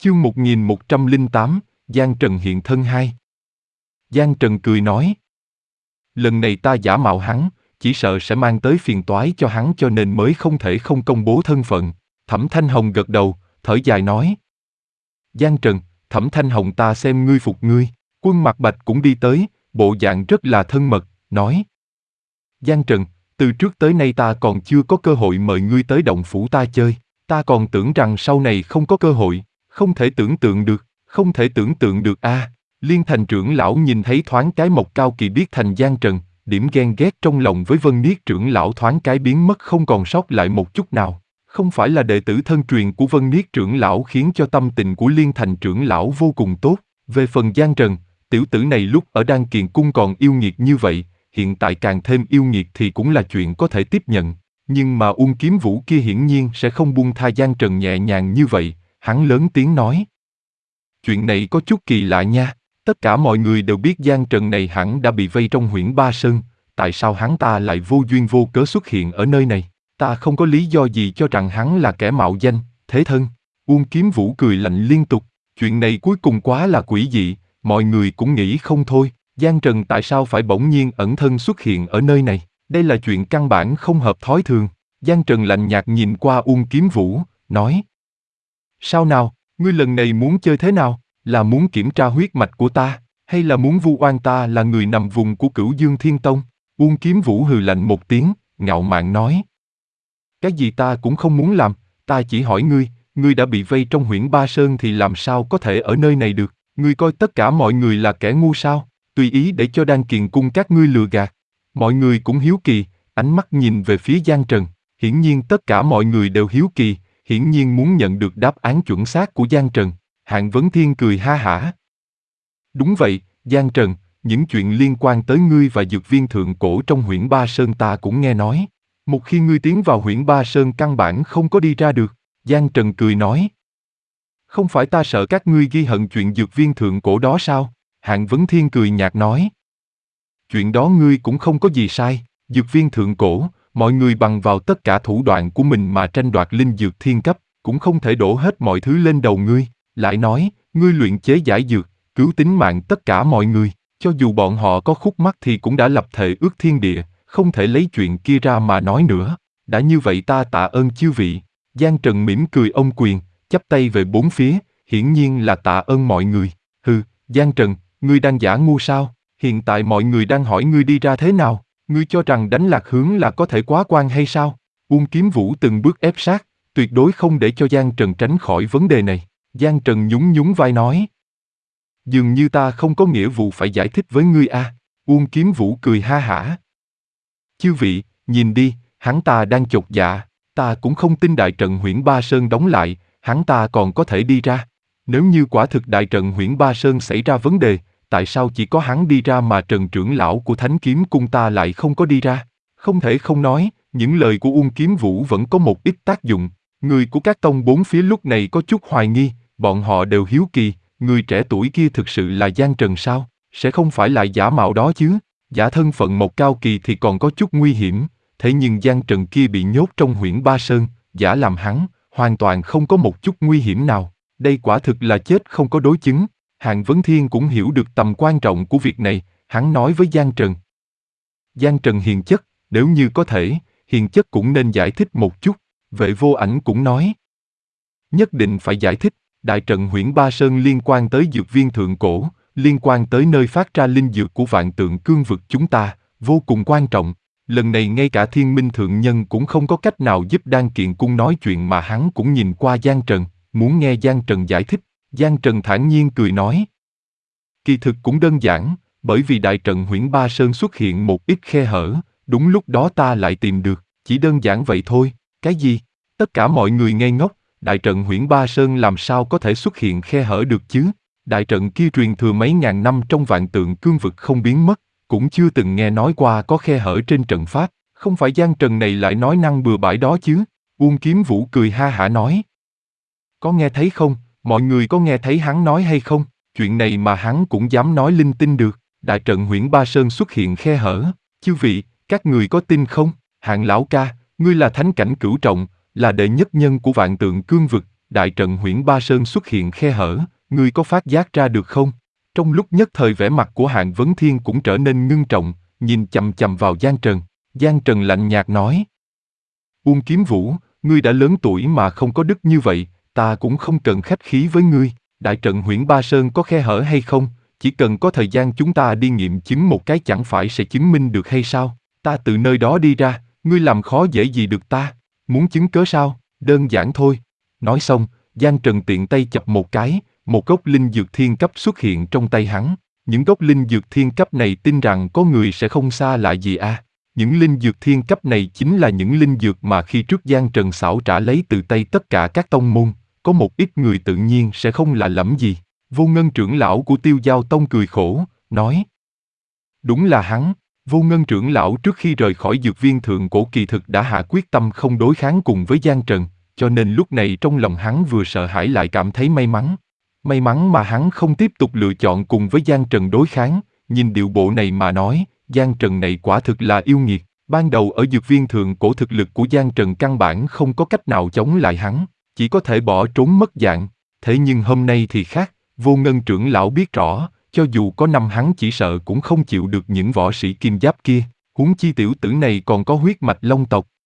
Chương 1108, Giang Trần hiện thân 2. Giang Trần cười nói. Lần này ta giả mạo hắn, chỉ sợ sẽ mang tới phiền toái cho hắn cho nên mới không thể không công bố thân phận. Thẩm Thanh Hồng gật đầu, thở dài nói. Giang Trần, Thẩm Thanh Hồng ta xem ngươi phục ngươi. Quân Mạc Bạch cũng đi tới, bộ dạng rất là thân mật, nói. Giang Trần, từ trước tới nay ta còn chưa có cơ hội mời ngươi tới động phủ ta chơi. Ta còn tưởng rằng sau này không có cơ hội, không thể tưởng tượng được a. Liên Thành trưởng lão nhìn thấy thoáng cái Mộc Cao Kỳ biết thành Giang Trần, điểm ghen ghét trong lòng với Vân Niết trưởng lão thoáng cái biến mất không còn sót lại một chút nào. Không phải là đệ tử thân truyền của Vân Niết trưởng lão khiến cho tâm tình của Liên Thành trưởng lão vô cùng tốt. Về phần Giang Trần, tiểu tử này lúc ở Đan Kiền Cung còn yêu nghiệt như vậy, hiện tại càng thêm yêu nghiệt thì cũng là chuyện có thể tiếp nhận. Nhưng mà Uông Kiếm Vũ kia hiển nhiên sẽ không buông tha Giang Trần nhẹ nhàng như vậy, hắn lớn tiếng nói. Chuyện này có chút kỳ lạ nha, tất cả mọi người đều biết Giang Trần này hẳn đã bị vây trong Huyễn Ba Sơn, tại sao hắn ta lại vô duyên vô cớ xuất hiện ở nơi này, ta không có lý do gì cho rằng hắn là kẻ mạo danh, thế thân. Uông Kiếm Vũ cười lạnh liên tục, chuyện này cuối cùng quá là quỷ dị, mọi người cũng nghĩ không thôi, Giang Trần tại sao phải bỗng nhiên ẩn thân xuất hiện ở nơi này, đây là chuyện căn bản không hợp thói thường. Giang Trần lạnh nhạt nhìn qua Uông Kiếm Vũ, nói. Sao nào, ngươi lần này muốn chơi thế nào, là muốn kiểm tra huyết mạch của ta, hay là muốn vu oan ta là người nằm vùng của Cửu Dương Thiên Tông? Uông Kiếm Vũ hừ lạnh một tiếng, ngạo mạn nói. Cái gì ta cũng không muốn làm, ta chỉ hỏi ngươi đã bị vây trong Huyễn Ba Sơn thì làm sao có thể ở nơi này được, ngươi coi tất cả mọi người là kẻ ngu sao, tùy ý để cho Đan Kiền Cung các ngươi lừa gạt. Mọi người cũng hiếu kỳ, ánh mắt nhìn về phía Giang Trần, hiển nhiên tất cả mọi người đều hiếu kỳ, hiển nhiên muốn nhận được đáp án chuẩn xác của Giang Trần. Hạng Vấn Thiên cười ha hả. Đúng vậy, Giang Trần, những chuyện liên quan tới ngươi và dược viên thượng cổ trong Huyễn Ba Sơn ta cũng nghe nói. Một khi ngươi tiến vào Huyễn Ba Sơn căn bản không có đi ra được, Giang Trần cười nói. Không phải ta sợ các ngươi ghi hận chuyện dược viên thượng cổ đó sao? Hạng Vấn Thiên cười nhạt nói. Chuyện đó ngươi cũng không có gì sai, dược viên thượng cổ, mọi người bằng vào tất cả thủ đoạn của mình mà tranh đoạt linh dược thiên cấp, cũng không thể đổ hết mọi thứ lên đầu ngươi. Lại nói, ngươi luyện chế giải dược, cứu tính mạng tất cả mọi người, cho dù bọn họ có khúc mắc thì cũng đã lập thệ ước thiên địa, không thể lấy chuyện kia ra mà nói nữa. Đã như vậy ta tạ ơn chư vị. Giang Trần mỉm cười ôm quyền, chắp tay về bốn phía, hiển nhiên là tạ ơn mọi người. Hừ, Giang Trần, ngươi đang giả ngu sao? Hiện tại mọi người đang hỏi ngươi đi ra thế nào, ngươi cho rằng đánh lạc hướng là có thể quá quan hay sao? Uông Kiếm Vũ từng bước ép sát, tuyệt đối không để cho Giang Trần tránh khỏi vấn đề này. Giang Trần nhún nhún vai nói. Dường như ta không có nghĩa vụ phải giải thích với ngươi a. Uông Kiếm Vũ cười ha hả. Chư vị, nhìn đi, hắn ta đang chột dạ, ta cũng không tin đại trận Huyễn Ba Sơn đóng lại, hắn ta còn có thể đi ra. Nếu như quả thực đại trận Huyễn Ba Sơn xảy ra vấn đề, tại sao chỉ có hắn đi ra mà Trần trưởng lão của Thánh Kiếm Cung ta lại không có đi ra? Không thể không nói, những lời của Uông Kiếm Vũ vẫn có một ít tác dụng. Người của các tông bốn phía lúc này có chút hoài nghi, bọn họ đều hiếu kỳ, người trẻ tuổi kia thực sự là Giang Trần sao? Sẽ không phải là giả mạo đó chứ? Giả thân phận Mộc Cao Kỳ thì còn có chút nguy hiểm, thế nhưng Giang Trần kia bị nhốt trong Huyễn Ba Sơn, giả làm hắn, hoàn toàn không có một chút nguy hiểm nào. Đây quả thực là chết không có đối chứng. Hạng Vấn Thiên cũng hiểu được tầm quan trọng của việc này, hắn nói với Giang Trần. Giang Trần hiền chất, nếu như có thể, hiền chất cũng nên giải thích một chút. Vệ Vô Ảnh cũng nói. Nhất định phải giải thích, đại trận Huyễn Ba Sơn liên quan tới dược viên thượng cổ, liên quan tới nơi phát ra linh dược của Vạn Tượng Cương vực chúng ta, vô cùng quan trọng. Lần này ngay cả Thiên Minh Thượng Nhân cũng không có cách nào giúp Đan Kiền Cung nói chuyện mà hắn cũng nhìn qua Giang Trần, muốn nghe Giang Trần giải thích. Giang Trần thản nhiên cười nói. Kỳ thực cũng đơn giản, bởi vì đại trận Huyễn Ba Sơn xuất hiện một ít khe hở, đúng lúc đó ta lại tìm được, chỉ đơn giản vậy thôi. Cái gì? Tất cả mọi người ngây ngốc, đại trận Huyễn Ba Sơn làm sao có thể xuất hiện khe hở được chứ? Đại trận kia truyền thừa mấy ngàn năm trong Vạn Tượng Cương vực không biến mất, cũng chưa từng nghe nói qua có khe hở trên trận pháp, không phải Giang Trần này lại nói năng bừa bãi đó chứ? Uông Kiếm Vũ cười ha hả nói. Có nghe thấy không? Mọi người có nghe thấy hắn nói hay không? Chuyện này mà hắn cũng dám nói linh tinh được. Đại trận Huyễn Ba Sơn xuất hiện khe hở. Chư vị, các người có tin không? Hạng lão ca, ngươi là thánh cảnh cửu trọng, là đệ nhất nhân của Vạn Tượng Cương vực, đại trận Huyễn Ba Sơn xuất hiện khe hở, ngươi có phát giác ra được không? Trong lúc nhất thời vẻ mặt của Hạng Vấn Thiên cũng trở nên ngưng trọng, nhìn chằm chằm vào Giang Trần. Giang Trần lạnh nhạt nói: Uông Kiếm Vũ, ngươi đã lớn tuổi mà không có đức như vậy, ta cũng không cần khách khí với ngươi. Đại trận Huyễn Ba Sơn có khe hở hay không, chỉ cần có thời gian chúng ta đi nghiệm chứng một cái chẳng phải sẽ chứng minh được hay sao? Ta từ nơi đó đi ra, ngươi làm khó dễ gì được ta? Muốn chứng cớ sao? Đơn giản thôi. Nói xong, Giang Trần tiện tay chập một cái, một gốc linh dược thiên cấp xuất hiện trong tay hắn. Những gốc linh dược thiên cấp này tin rằng có người sẽ không xa lạ gì à. Những linh dược thiên cấp này chính là những linh dược mà khi trước Giang Trần xảo trả lấy từ tay tất cả các tông môn, có một ít người tự nhiên sẽ không lạ lẫm gì. Vô Ngân trưởng lão của Tiêu Giao Tông cười khổ, nói: Đúng là hắn. Vô Ngân trưởng lão trước khi rời khỏi dược viên thượng cổ kỳ thực đã hạ quyết tâm không đối kháng cùng với Giang Trần, cho nên lúc này trong lòng hắn vừa sợ hãi lại cảm thấy may mắn. May mắn mà hắn không tiếp tục lựa chọn cùng với Giang Trần đối kháng, nhìn điệu bộ này mà nói, Giang Trần này quả thực là yêu nghiệt. Ban đầu ở dược viên thượng cổ thực lực của Giang Trần căn bản không có cách nào chống lại hắn, chỉ có thể bỏ trốn mất dạng. Thế nhưng hôm nay thì khác, Vô Ngân trưởng lão biết rõ, cho dù có năm hắn chỉ sợ cũng không chịu được những võ sĩ kim giáp kia, huống chi tiểu tử này còn có huyết mạch Long tộc.